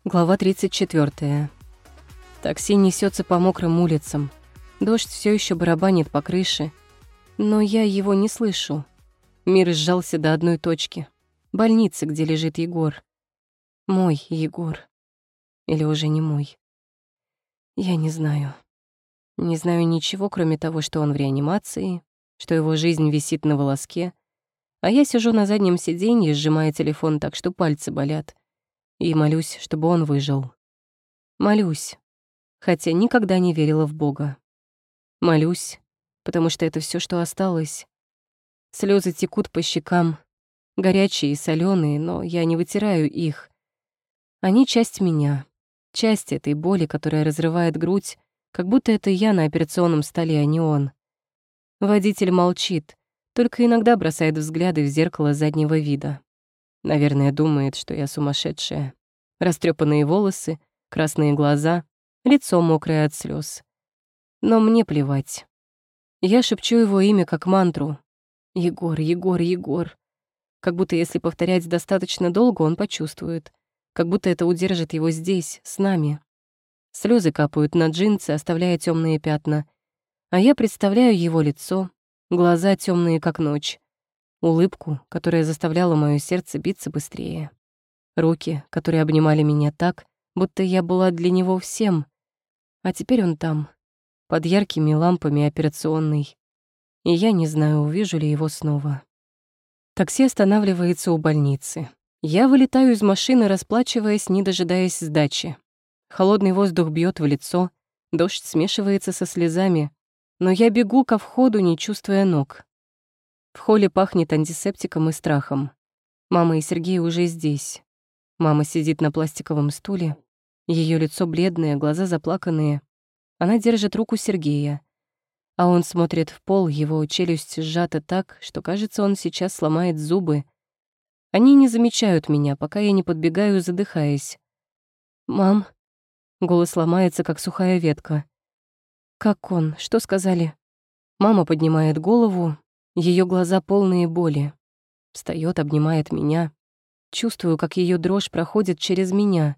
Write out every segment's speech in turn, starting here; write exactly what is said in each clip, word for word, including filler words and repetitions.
Глава тридцать четвёртая. Такси несется по мокрым улицам. Дождь все еще барабанит по крыше, но я его не слышу. Мир сжался до одной точки. Больницы, где лежит Егор. Мой Егор. Или уже не мой. Я не знаю. Не знаю ничего, кроме того, что он в реанимации, что его жизнь висит на волоске, а я сижу на заднем сиденье, сжимая телефон так, что пальцы болят, и молюсь, чтобы он выжил. Молюсь, хотя никогда не верила в Бога. Молюсь, потому что это все, что осталось. Слезы текут по щекам, горячие и солёные, но я не вытираю их. Они часть меня, часть этой боли, которая разрывает грудь, как будто это я на операционном столе, а не он. Водитель молчит, только иногда бросает взгляды в зеркало заднего вида. Наверное, думает, что я сумасшедшая. Растрёпанные волосы, красные глаза, лицо мокрое от слёз. Но мне плевать. Я шепчу его имя как мантру. Егор, Егор, Егор. Как будто если повторять достаточно долго, он почувствует. Как будто это удержит его здесь, с нами. Слёзы капают на джинсы, оставляя тёмные пятна. А я представляю его лицо, глаза тёмные, как ночь. Улыбку, которая заставляла моё сердце биться быстрее. Руки, которые обнимали меня так, будто я была для него всем. А теперь он там, под яркими лампами операционной. И я не знаю, увижу ли его снова. Такси останавливается у больницы. Я вылетаю из машины, расплачиваясь, не дожидаясь сдачи. Холодный воздух бьёт в лицо, дождь смешивается со слезами, но я бегу ко входу, не чувствуя ног. В холле пахнет антисептиком и страхом. Мама и Сергей уже здесь. Мама сидит на пластиковом стуле. Её лицо бледное, глаза заплаканные. Она держит руку Сергея. А он смотрит в пол, его челюсть сжата так, что, кажется, он сейчас сломает зубы. Они не замечают меня, пока я не подбегаю, задыхаясь. «Мам?» Голос ломается, как сухая ветка. «Как он? Что сказали?» Мама поднимает голову. Её глаза полные боли. Встаёт, обнимает меня. Чувствую, как её дрожь проходит через меня.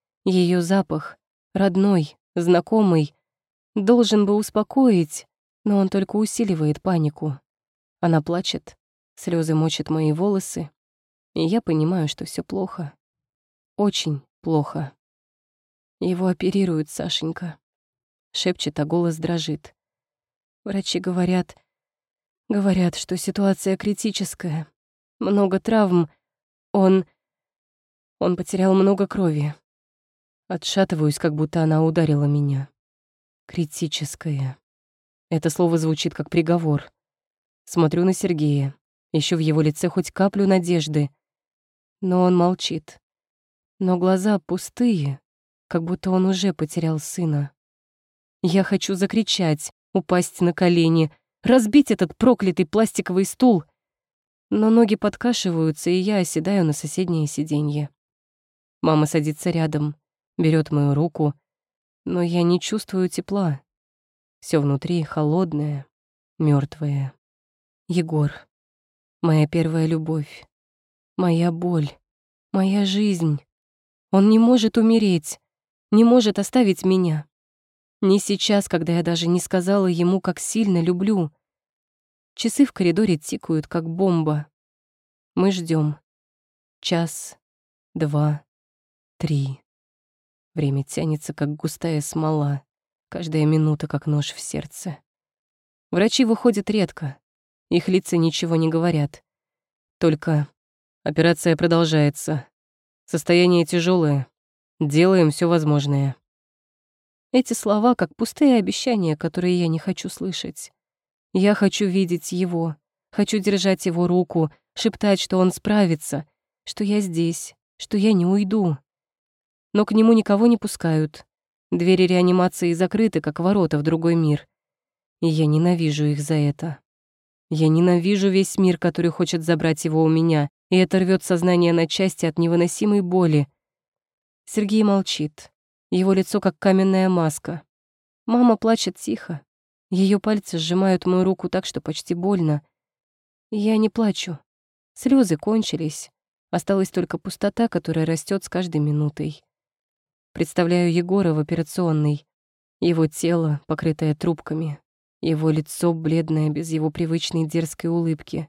Её запах, родной, знакомый, должен бы успокоить, но он только усиливает панику. Она плачет, слёзы мочат мои волосы, и я понимаю, что всё плохо. Очень плохо. «Его оперируют, Сашенька», — шепчет, а голос дрожит. «Врачи говорят, говорят, что ситуация критическая. Много травм. Он... Он потерял много крови». Отшатываюсь, как будто она ударила меня. Критическая. Это слово звучит как приговор. Смотрю на Сергея. Ищу в его лице хоть каплю надежды. Но он молчит. Но глаза пустые, как будто он уже потерял сына. Я хочу закричать, упасть на колени, разбить этот проклятый пластиковый стул. Но ноги подкашиваются, и я оседаю на соседнее сиденье. Мама садится рядом, берет мою руку, но я не чувствую тепла. Все внутри холодное, мертвое. Егор. Моя первая любовь. Моя боль. Моя жизнь. Он не может умереть, не может оставить меня. Не сейчас, когда я даже не сказала ему, как сильно люблю. Часы в коридоре тикают, как бомба. Мы ждем. Час, два, три. Время тянется, как густая смола. Каждая минута, как нож в сердце. Врачи выходят редко. Их лица ничего не говорят. Только операция продолжается. Состояние тяжелое. Делаем все возможное. Эти слова как пустые обещания, которые я не хочу слышать. Я хочу видеть его. Хочу держать его руку, шептать, что он справится, что я здесь, что я не уйду. Но к нему никого не пускают. Двери реанимации закрыты, как ворота в другой мир. И я ненавижу их за это. Я ненавижу весь мир, который хочет забрать его у меня, и это рвёт сознание на части от невыносимой боли. Сергей молчит. Его лицо как каменная маска. Мама плачет тихо. Её пальцы сжимают мою руку так, что почти больно. Я не плачу. Слёзы кончились. Осталась только пустота, которая растёт с каждой минутой. Представляю Егора в операционной. Его тело, покрытое трубками. Его лицо бледное, без его привычной дерзкой улыбки.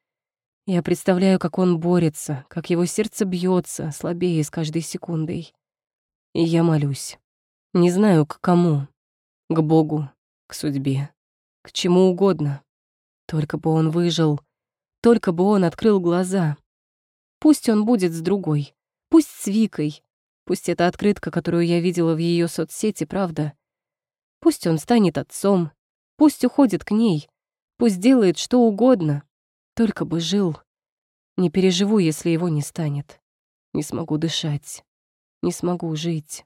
Я представляю, как он борется, как его сердце бьется, слабее с каждой секундой. И я молюсь. Не знаю, к кому. К Богу, к судьбе, к чему угодно. Только бы он выжил, только бы он открыл глаза. Пусть он будет с другой, пусть с Викой, пусть это открытка, которую я видела в ее соцсети, правда. Пусть он станет отцом, пусть уходит к ней, пусть делает что угодно, только бы жил. Не переживу, если его не станет. Не смогу дышать, не смогу жить.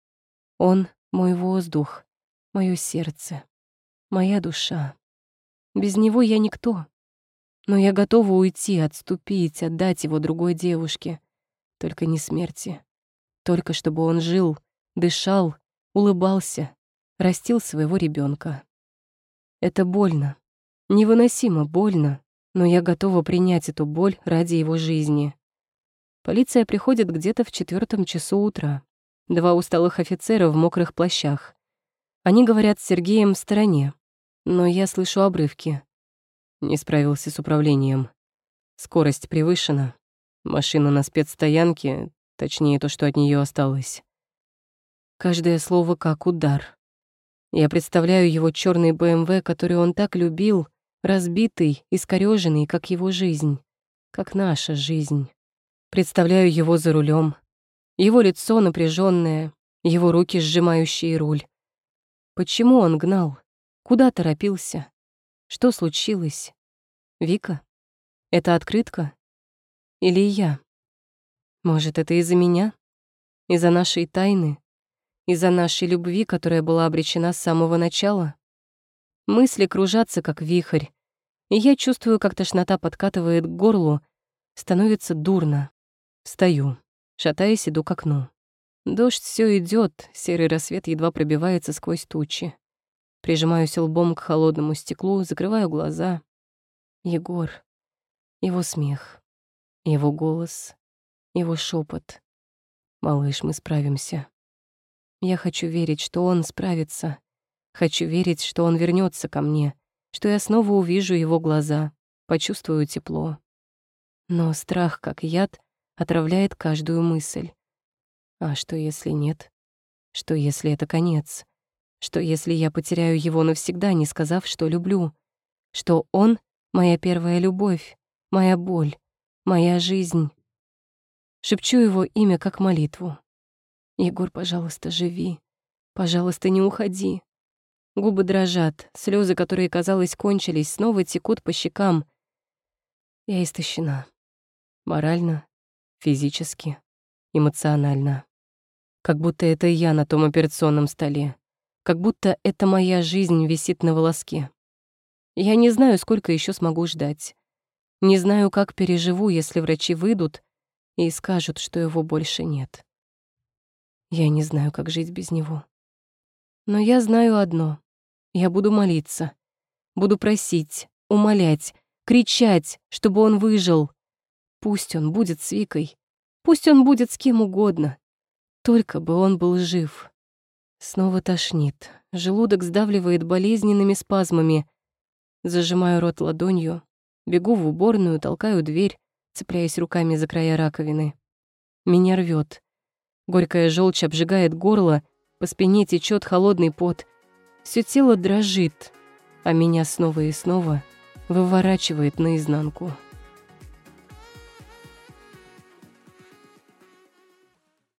Он — мой воздух, мое сердце, моя душа. Без него я никто. Но я готова уйти, отступить, отдать его другой девушке. Только не смерти. Только чтобы он жил, дышал, улыбался, растил своего ребенка. Это больно. Невыносимо больно, но я готова принять эту боль ради его жизни. Полиция приходит где-то в четвертом часу утра. Два усталых офицера в мокрых плащах. Они говорят с Сергеем в стороне, но я слышу обрывки. Не справился с управлением. Скорость превышена. Машина на спецстоянке, точнее то, что от нее осталось. Каждое слово как удар. Я представляю его черный бэ эм вэ, который он так любил, разбитый, искорёженный, как его жизнь, как наша жизнь. Представляю его за рулем, его лицо напряженное, его руки, сжимающие руль. Почему он гнал? Куда торопился? Что случилось? Вика? Это открытка? Или я? Может, это из-за меня? Из-за нашей тайны? Из-за нашей любви, которая была обречена с самого начала? Мысли кружатся, как вихрь, и я чувствую, как тошнота подкатывает к горлу, становится дурно. Встаю, шатаясь, иду к окну. Дождь все идет, серый рассвет едва пробивается сквозь тучи. Прижимаюсь лбом к холодному стеклу, закрываю глаза. Егор. Его смех. Его голос. Его шепот. «Малыш, мы справимся». Я хочу верить, что он справится. Хочу верить, что он вернется ко мне, что я снова увижу его глаза, почувствую тепло. Но страх, как яд, отравляет каждую мысль. А что, если нет? Что, если это конец? Что, если я потеряю его навсегда, не сказав, что люблю? Что он — моя первая любовь, моя боль, моя жизнь? Шепчу его имя как молитву. «Егор, пожалуйста, живи. Пожалуйста, не уходи». Губы дрожат, слезы, которые, казалось, кончились, снова текут по щекам. Я истощена. Морально, физически, эмоционально. Как будто это я на том операционном столе. Как будто это моя жизнь висит на волоске. Я не знаю, сколько еще смогу ждать. Не знаю, как переживу, если врачи выйдут и скажут, что его больше нет. Я не знаю, как жить без него. Но я знаю одно. Я буду молиться. Буду просить, умолять, кричать, чтобы он выжил. Пусть он будет с Викой. Пусть он будет с кем угодно. Только бы он был жив. Снова тошнит. Желудок сдавливает болезненными спазмами. Зажимаю рот ладонью. Бегу в уборную, толкаю дверь, цепляясь руками за края раковины. Меня рвет. Горькая желчь обжигает горло, по спине течет холодный пот. Все тело дрожит, а меня снова и снова выворачивает наизнанку.